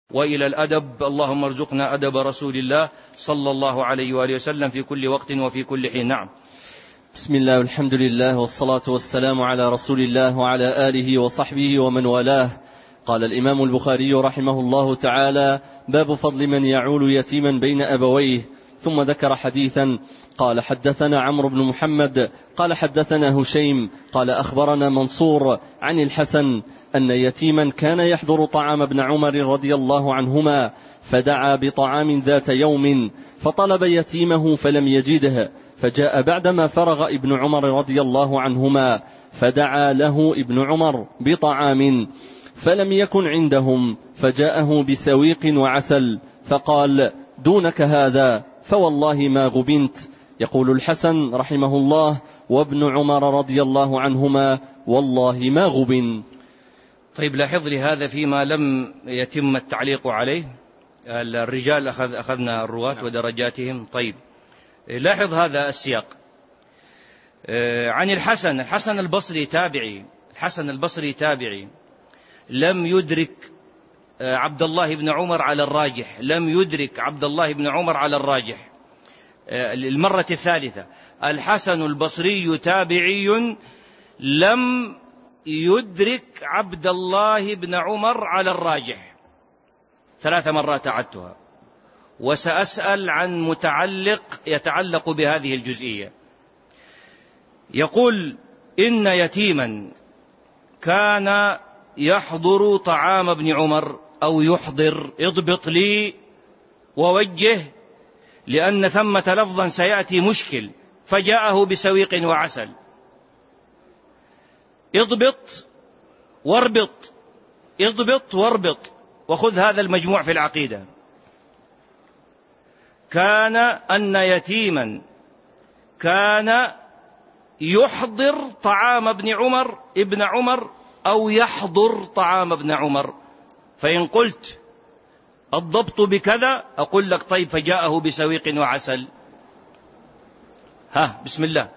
وإلى الأدب. اللهم ارزقنا أدب رسول الله صلى الله عليه وآله وسلم في كل وقت وفي كل حين. نعم. بسم الله والحمد لله والصلاة والسلام على رسول الله وعلى آله وصحبه ومن والاه. قال الإمام البخاري رحمه الله تعالى: باب فضل من يعول يتيما بين أبويه. ثم ذكر حديثا قال: حدثنا عمرو بن محمد قال حدثنا هشيم قال أخبرنا منصور عن الحسن أن يتيما كان يحضر طعام ابن عمر رضي الله عنهما، فدعا بطعام ذات يوم فطلب يتيمه فلم يجده، فجاء بعدما فرغ ابن عمر رضي الله عنهما فدعا له ابن عمر بطعام فلم يكن عندهم، فجاءه بسويق وعسل فقال: دونك هذا فوالله ما غبنت. يقول الحسن رحمه الله: وابن عمر رضي الله عنهما والله ما غبن. طيب، لاحظ لي هذا فيما لم يتم التعليق عليه. الرجال أخذنا الرواة ودرجاتهم. طيب، لاحظ هذا السياق عن الحسن البصري تابعي. الحسن البصري تابعي لم يدرك عبد الله بن عمر على الراجح، لم يدرك عبد الله بن عمر على الراجح. المرة الثالثة الحسن البصري تابعي لم يدرك عبد الله بن عمر على الراجح. 3 مرات أعدتها، وسأسأل عن متعلق يتعلق بهذه الجزئية. يقول: إن يتيما كان يحضر طعام ابن عمر أو يحضر. اضبط لي ووجه، لأن ثمة لفظا سيأتي مشكل. فجاءه بسويق وعسل. اضبط واربط، اضبط واربط، وخذ هذا المجموع في العقيدة. كان أن يتيما كان يحضر طعام ابن عمر أو يحضر طعام ابن عمر. فإن قلت الضبط بكذا أقول لك: طيب، فجاءه بسويق وعسل. بسم الله.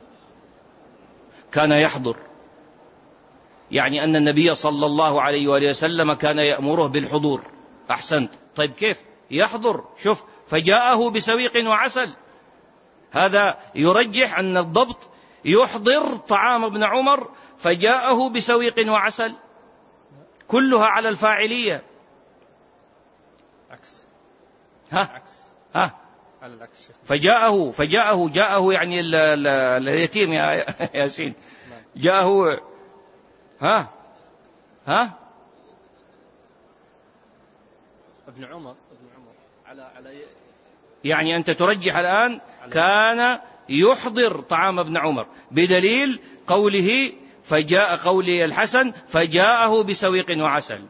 كان يحضر، يعني أن النبي صلى الله عليه وآله وسلم كان يأمره بالحضور. أحسنت. طيب، كيف يحضر؟ شوف: فجاءه بسويق وعسل. هذا يرجح أن الضبط يحضر طعام ابن عمر فجاءه بسويق وعسل، كلها على الفاعلية. عكس. على العكس. جاءه يعني اليتيم يا ياسين. جاءه ابن عمر على يعني أنت ترجح الآن كان يحضر طعام ابن عمر بدليل قوله قول الحسن فجاءه بسويق وعسل.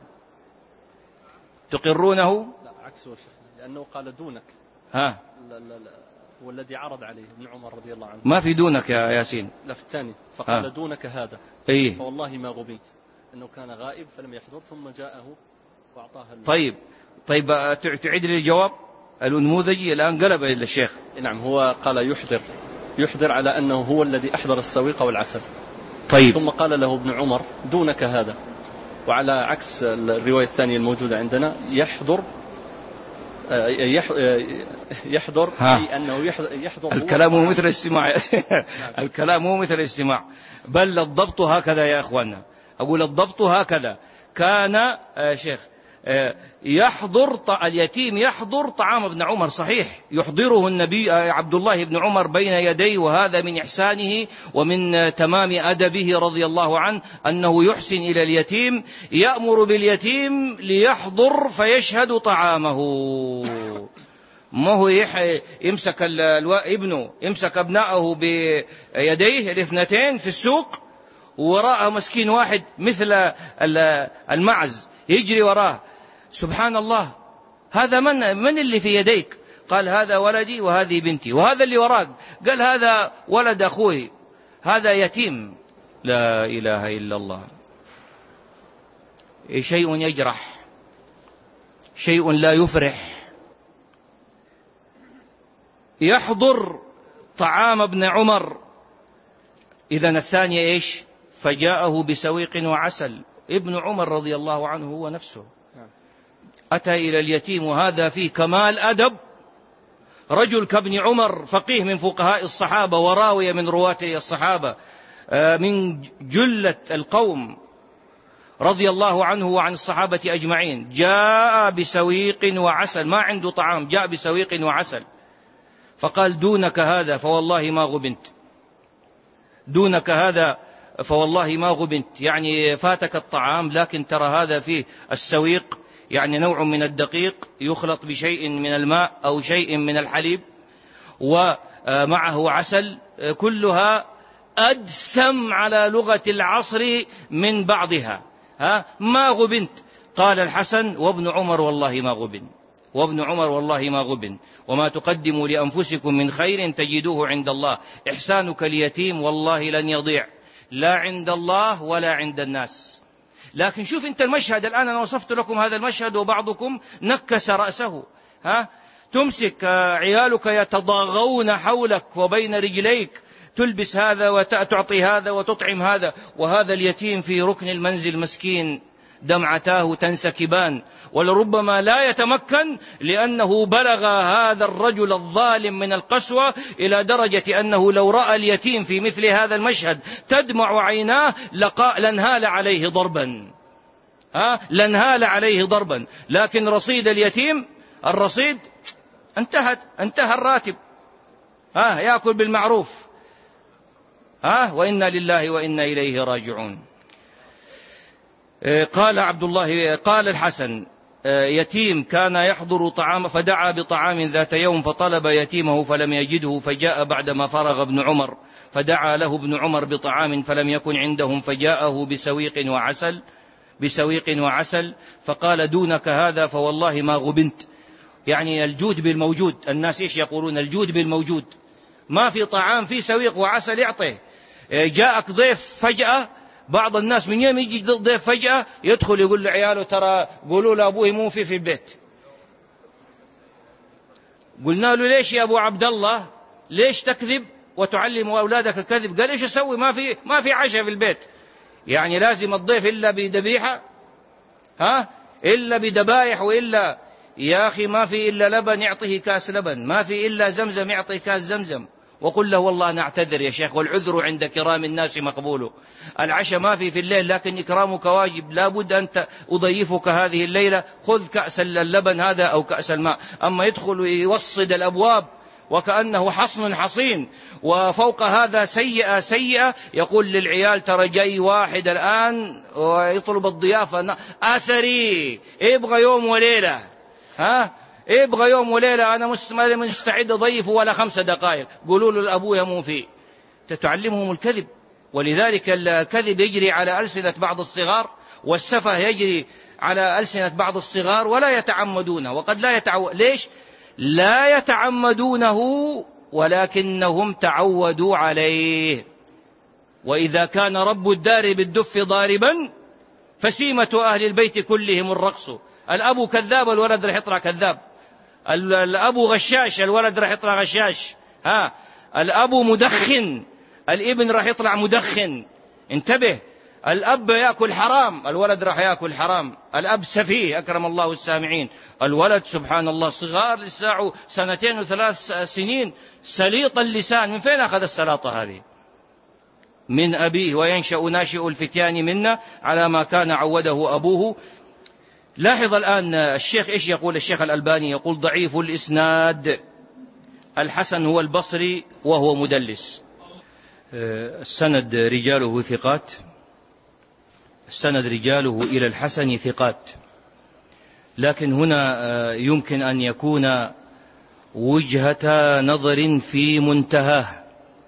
تقرونه؟ لا، عكسه لأنه قال دونك. هو الذي عرض عليه ابن عمر رضي الله عنه. ما في دونك يا ياسين. لا، في الثاني فقال دونك هذا. فوالله ما غبنت، أنه كان غائب فلم يحضر ثم جاءه وأعطاه. طيب، تعيد لي الجواب النموذجي. الآن قلب إلى الشيخ. نعم، هو قال يحضر على أنه هو الذي أحضر السويق والعسل. طيب. ثم قال له ابن عمر دونك هذا. وعلى عكس الرواية الثانية الموجودة عندنا يحضر أي أنه يحضر. الكلام هو مثل الاستماع. الكلام هو مثل الاستماع، بل الضبط هكذا يا أخوانا. أقول الضبط هكذا. كان شيخ اليتيم يحضر طعام ابن عمر، صحيح، يحضره النبي عبد الله بن عمر بين يديه، وهذا من إحسانه ومن تمام أدبه رضي الله عنه أنه يحسن إلى اليتيم، يأمر باليتيم ليحضر فيشهد طعامه. ما هو يمسك ابنه، يمسك ابنائه بيديه الاثنتين في السوق، وراءه مسكين واحد مثل المعز يجري وراه. سبحان الله، هذا من اللي في يديك؟ قال: هذا ولدي وهذه بنتي. وهذا اللي وراك؟ قال: هذا ولد أخوي، هذا يتيم. لا إله إلا الله. شيء يجرح، شيء لا يفرح. يحضر طعام ابن عمر. إذن الثانية إيش؟ فجاءه بسويق وعسل. ابن عمر رضي الله عنه هو نفسه. أتى إلى اليتيم وهذا فيه كمال أدب، رجل كابن عمر فقيه من فقهاء الصحابة وراوية من رواة الصحابة من جلة القوم رضي الله عنه وعن الصحابة أجمعين، جاء بسويق وعسل، ما عنده طعام، جاء بسويق وعسل، فقال دونك هذا فوالله ما غبنت، دونك هذا فوالله ما غبنت، يعني فاتك الطعام لكن ترى هذا فيه السويق، يعني نوع من الدقيق يخلط بشيء من الماء أو شيء من الحليب ومعه عسل، كلها أدسم على لغة العصر من بعضها، ما غبنت. قال الحسن وابن عمر والله ما غبن، وابن عمر والله ما غبن، وما تقدموا لأنفسكم من خير تجدوه عند الله، إحسانك اليتيم والله لن يضيع لا عند الله ولا عند الناس. لكن شوف أنت المشهد الآن، أنا وصفت لكم هذا المشهد وبعضكم نكس رأسه، تمسك عيالك يتضاغون حولك وبين رجليك، تلبس هذا وتعطي هذا وتطعم هذا، وهذا اليتيم في ركن المنزل مسكين دمعتاه تنسكبان، ولربما لا يتمكن لأنه بلغ هذا الرجل الظالم من القسوة إلى درجة أنه لو رأى اليتيم في مثل هذا المشهد تدمع عيناه لانهال عليه ضربا، لانهال عليه ضربا. لكن رصيد اليتيم، الرصيد انتهى الراتب، يأكل بالمعروف، وإنا لله وإنا إليه راجعون. قال عبد الله قال الحسن يتيم كان يحضر طعام فدعا بطعام ذات يوم فطلب يتيمه فلم يجده، فجاء بعدما فرغ ابن عمر فدعا له ابن عمر بطعام فلم يكن عندهم، فجاءه بسويق وعسل فقال دونك هذا فوالله ما غبنت، يعني الجود بالموجود. الناس إيش يقولون؟ الجود بالموجود، ما في طعام في سويق وعسل يعطيه. جاءك ضيف فجأة، بعض الناس من يوم يجي ضيف فجأة يدخل يقول لعياله ترى قولوا لأبوه مو في البيت. قلنا له ليش يا أبو عبد الله، ليش تكذب وتعلم أولادك الكذب؟ قال إيش أسوي، ما في عشاء في البيت، يعني لازم الضيف إلا بذبيحة، إلا بدبائح، وإلا يا أخي ما في إلا لبن يعطيه كاس لبن، ما في إلا زمزم يعطيه كاس زمزم. وقل له والله نعتذر يا شيخ، والعذر عند كرام الناس مقبول. العشاء ما في الليل لكن إكرامك واجب، لا بد أن أضيفك هذه الليلة، خذ كأس اللبن هذا أو كأس الماء. أما يدخل ويوصد الأبواب وكأنه حصن حصين، وفوق هذا سيئة يقول للعيال ترى جاي واحد الآن ويطلب الضيافة آثري، يبغى يوم وليلة، يبغى يوم وليلة، أنا مستعد أضيفه ولا 5 دقائق، قولوا له الأبويا مو فيه. تتعلمهم الكذب، ولذلك الكذب يجري على ألسنة بعض الصغار، والسفه يجري على ألسنة بعض الصغار ولا يتعمدونه، وقد لا ليش؟ لا يتعمدونه ولكنهم تعودوا عليه. وإذا كان رب الدار بالدف ضاربا فسيمة أهل البيت كلهم الرقص. الأب كذاب الولد رح يطلع كذاب، الأب غشاش الولد رح يطلع غشاش، الأب مدخن الابن رح يطلع مدخن. انتبه، الأب يأكل حرام الولد رح يأكل حرام، الأب سفيه أكرم الله السامعين، الولد سبحان الله صغار لساعه 2 و3 سنين سليط اللسان. من فين أخذ السلاطة هذه؟ من أبيه، وينشأ ناشئ الفتيان منا على ما كان عوده أبوه. لاحظ الآن الشيخ إيش يقول؟ الشيخ الألباني يقول ضعيف الإسناد، الحسن هو البصري وهو مدلس. السند رجاله ثقات، السند رجاله إلى الحسن ثقات، لكن هنا يمكن أن يكون وجهة نظر في منتهاه.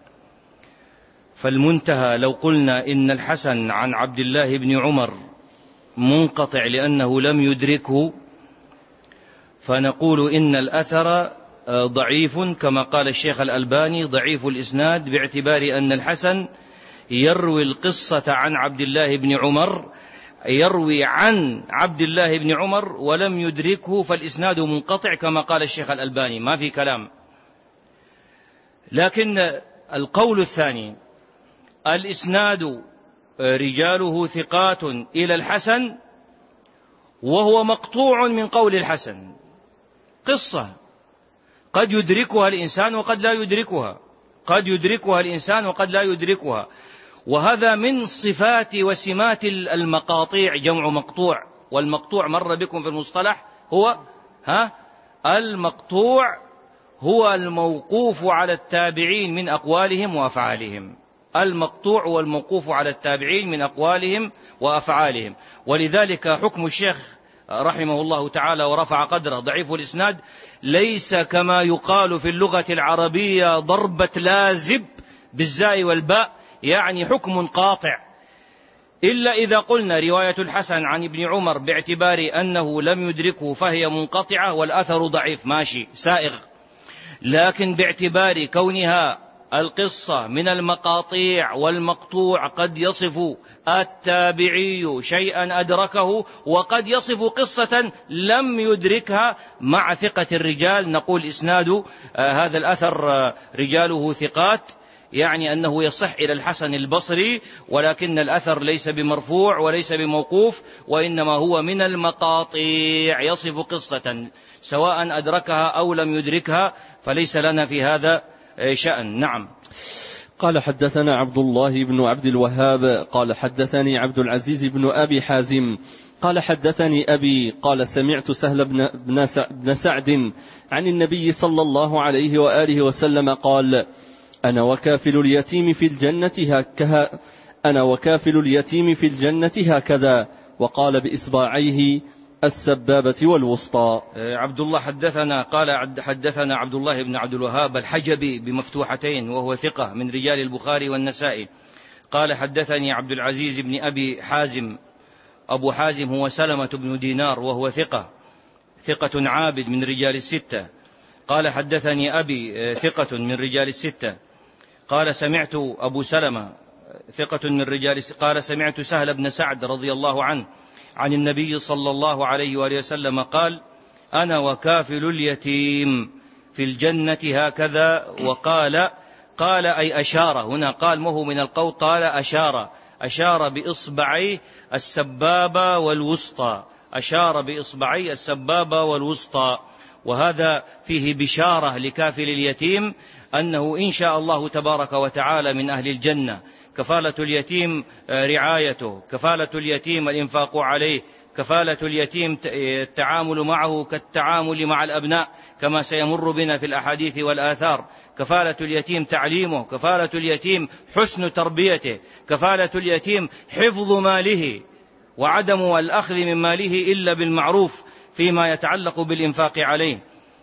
فالمنتهى لو قلنا إن الحسن عن عبد الله بن عمر منقطع لأنه لم يدركه، فنقول إن الأثر ضعيف كما قال الشيخ الألباني ضعيف الإسناد، باعتبار أن الحسن يروي القصة عن عبد الله بن عمر، يروي عن عبد الله بن عمر ولم يدركه، فالإسناد منقطع كما قال الشيخ الألباني، ما في كلام. لكن القول الثاني الإسناد رجاله ثقات إلى الحسن، وهو مقطوع من قول الحسن. قصة قد يدركها الإنسان وقد لا يدركها، قد يدركها الإنسان وقد لا يدركها. وهذا من صفات وسمات المقاطيع، جمع مقطوع. والمقطوع مر بكم في المصطلح هو المقطوع هو الموقوف على التابعين من أقوالهم وأفعالهم. المقطوع والموقوف على التابعين من أقوالهم وأفعالهم. ولذلك حكم الشيخ رحمه الله تعالى ورفع قدره ضعيف الإسناد ليس كما يقال في اللغة العربية ضربة لازب بالزاء والباء، يعني حكم قاطع، إلا إذا قلنا رواية الحسن عن ابن عمر باعتبار أنه لم يدركه فهي منقطعة والأثر ضعيف، ماشي سائغ. لكن باعتبار كونها القصة من المقاطيع والمقطوع قد يصف التابعي شيئا أدركه وقد يصف قصة لم يدركها مع ثقة الرجال، نقول إسناد هذا الأثر رجاله ثقات، يعني أنه يصح إلى الحسن البصري، ولكن الأثر ليس بمرفوع وليس بموقوف، وإنما هو من المقاطيع يصف قصة سواء أدركها أو لم يدركها، فليس لنا في هذا شأن. نعم. قال حدثنا عبد الله بن عبد الوهاب قال حدثني عبد العزيز بن أبي حازم قال حدثني أبي قال سمعت سهل بن سعد عن النبي صلى الله عليه وآله وسلم قال أنا وكافل اليتيم في الجنة هكذا، وقال بإصبعيه السبابة والوسطى. عبد الله حدثنا عبد الله بن عبد الوهاب الحجبي بمفتوحتين وهو ثقة من رجال البخاري والنسائي. قال حدثني عبد العزيز بن أبي حازم، أبو حازم هو سلمة بن دينار وهو ثقة عابد من رجال الستة. قال حدثني أبي ثقة من رجال الستة. قال سمعت أبو سلمة ثقة من رجال، قال سمعت سهل بن سعد رضي الله عنه عن النبي صلى الله عليه وآله وسلم قال أنا وكافل اليتيم في الجنة هكذا. قال أي أشار، هنا قال مه من القول، قال أشار بإصبعي السبابة والوسطى، أشار بإصبعي السبابة والوسطى. وهذا فيه بشارة لكافل اليتيم أنه إن شاء الله تبارك وتعالى من أهل الجنة. كفالة اليتيم رعايته، كفالة اليتيم الإنفاق عليه، كفالة اليتيم التعامل معه كالتعامل مع الأبناء كما سيمر بنا في الأحاديث والآثار. كفالة اليتيم تعليمه، كفالة اليتيم حسن تربيته، كفالة اليتيم حفظ ماله وعدم الأخذ من ماله إلا بالمعروف فيما يتعلق بالإنفاق عليه.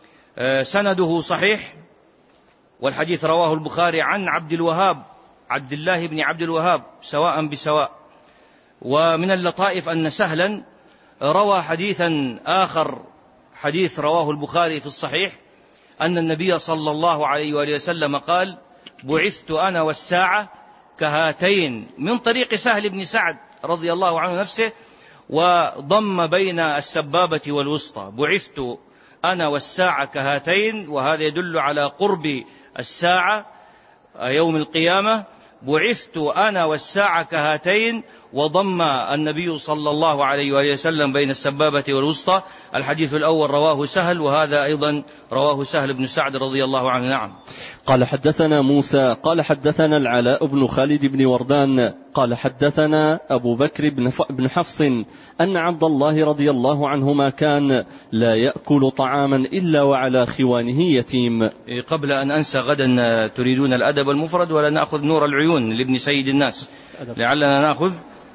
سنده صحيح، والحديث رواه البخاري عن عبد الله بن عبد الوهاب سواء بسواء. ومن اللطائف أن سهلا روى حديثا آخر، حديث رواه البخاري في الصحيح، أن النبي صلى الله عليه وآله وسلم قال بعثت أنا والساعة كهاتين، من طريق سهل بن سعد رضي الله عنه نفسه، وضم بين السبابة والوسطى، بعثت أنا والساعة كهاتين، وهذا يدل على قرب الساعة يوم القيامة. بعثت أنا والساعة كهاتين، وضم النبي صلى الله عليه وآله وسلم بين السبابة والوسطى. الحديث الأول رواه سهل، وهذا أيضا رواه سهل بن سعد رضي الله عنه. نعم. قال حدثنا موسى قال حدثنا العلاء بن خالد بن وردان قال حدثنا أبو بكر بن حفص أن عبد الله رضي الله عنهما كان لا يأكل طعاما إلا وعلى خوانه يتيم. قبل أن أنسى، غدا تريدون الأدب المفرد ولا نأخذ نور العيون لابن سيد الناس؟ لعلنا نأخذ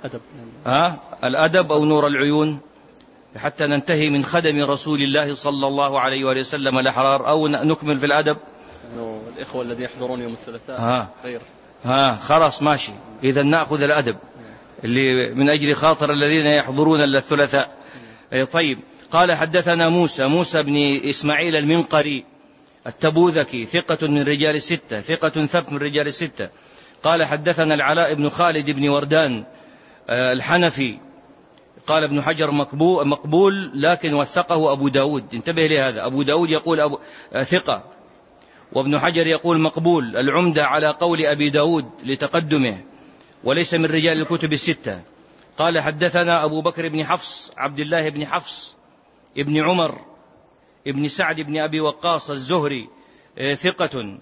الأدب أو نور العيون حتى ننتهي من خدم رسول الله صلى الله عليه وآله وسلم الأحرار، أو نكمل في الأدب. الإخوة الذين يحضرون يوم الثلاثاء غير خلاص ماشي، إذا نأخذ الأدب اللي من أجل خاطر الذين يحضرون الثلاثاء. طيب. قال حدثنا موسى بن إسماعيل المنقري التبوذكي ثقة من رجال الستة، ثقة ثبت من رجال الستة. قال حدثنا العلاء بن خالد بن وردان الحنفي، قال ابن حجر مقبول لكن وثقه أبو داود، انتبه لهذا، أبو داود يقول ثقة، وابن حجر يقول مقبول. العمدة على قول أبي داود لتقدمه، وليس من رجال الكتب الستة. قال حدثنا أبو بكر بن حفص عبد الله بن حفص ابن عمر ابن سعد بن أبي وقاص الزهري ثقة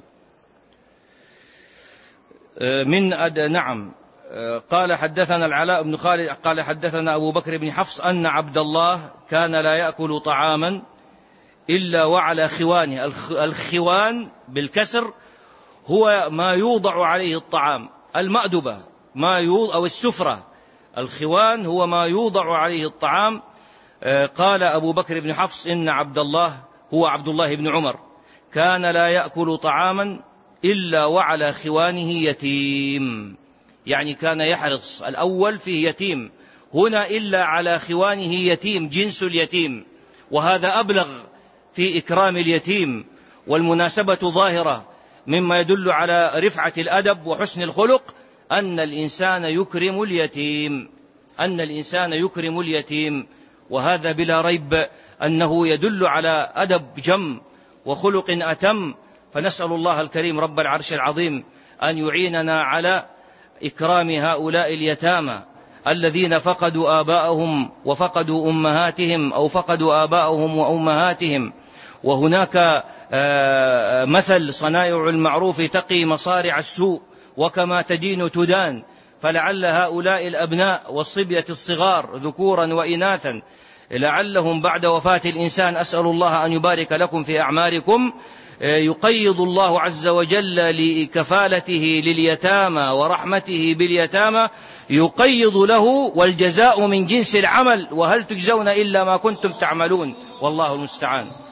نعم. قال حدثنا العلاء بن خالد قال حدثنا أبو بكر بن حفص أن عبد الله كان لا يأكل طعاما إلا وعلى خوانه. الخوان بالكسر هو ما يوضع عليه الطعام، المأدبة أو السفرة. الخوان هو ما يوضع عليه الطعام. قال أبو بكر بن حفص إن عبد الله هو عبد الله بن عمر كان لا يأكل طعاما إلا وعلى خوانه يتيم، يعني كان يحرص. الأول فيه يتيم، هنا إلا على خوانه يتيم، جنس اليتيم، وهذا أبلغ في إكرام اليتيم. والمناسبة ظاهرة مما يدل على رفعة الأدب وحسن الخلق أن الإنسان يكرم اليتيم، وهذا بلا ريب أنه يدل على أدب جم وخلق أتم. فنسأل الله الكريم رب العرش العظيم أن يعيننا على إكرام هؤلاء اليتامى الذين فقدوا آباءهم وفقدوا أمهاتهم أو فقدوا آباءهم وأمهاتهم. وهناك مثل: صنائع المعروف تقي مصارع السوء، وكما تدين تدان. فلعل هؤلاء الأبناء والصبية الصغار ذكورا وإناثا لعلهم بعد وفاة الإنسان، أسأل الله أن يبارك لكم في أعماركم، يقيض الله عز وجل لكفالته لليتامى ورحمته باليتامى، يقيض له، والجزاء من جنس العمل، وهل تجزون إلا ما كنتم تعملون، والله المستعان.